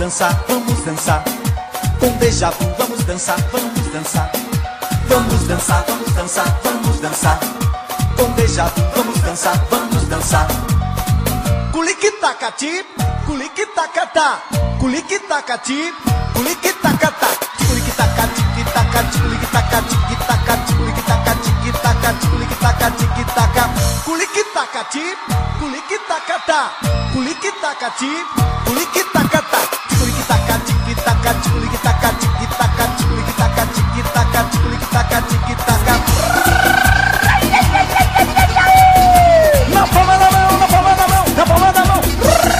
dançar, vamos dançar. Com déjà vu, vamos dançar, vamos dançar. Vamos dançar, vamos dançar, vamos dançar. Com déjà vu, vamos dançar, vamos dançar. Culiquitacati, culiquitacatá, culiquitacati, culiquitacatá. Culiquitacati, quitacati, culiquitacati, quitacati, culiquitacati, quitacati, culiquitacati, quitaca. Culiquitacati, culiquitacatá, culiquitacati, culiquitacatá. Culiquitacati, quitacati, culiquitacati, quitacati, culiquitacati, quitacati, culiquitacati, quitaca. Na palma da mão, na palma da mão, na palma da mão.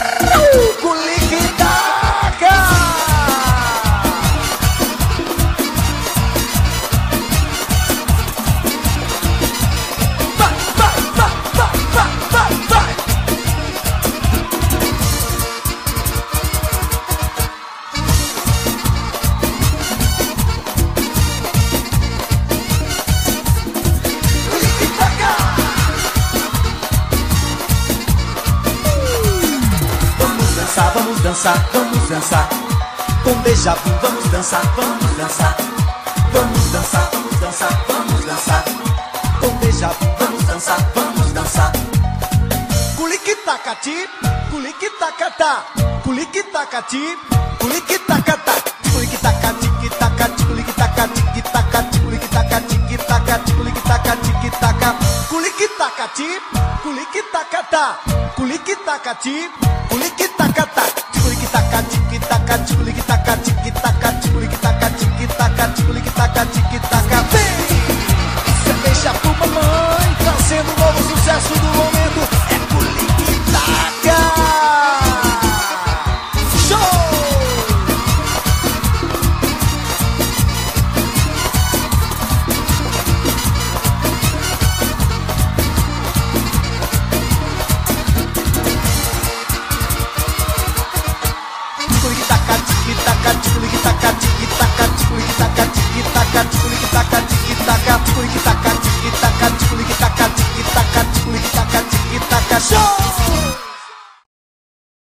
Culiquitaca. Vai, vai, vai, vai, vai, vai, vai. Culiquitaca. Vamos dançar, vamos dançar, vamos dançar. Com déjà vu, vamos dançar, vamos dançar. Vamos dançar, vamos dançar, vamos dançar. Com déjà vu, vamos dançar, vamos dançar. Culiquitacati, culiquitacatá, culiquitacati, culiquitacatá. Culiquitacati, quitacati, culiquitacati, quitacati, culiquitacati, quitacati, culiquitacati, quitaca. Culiquitacati, culiquitacatá, culiquitacati, culiquitacatá.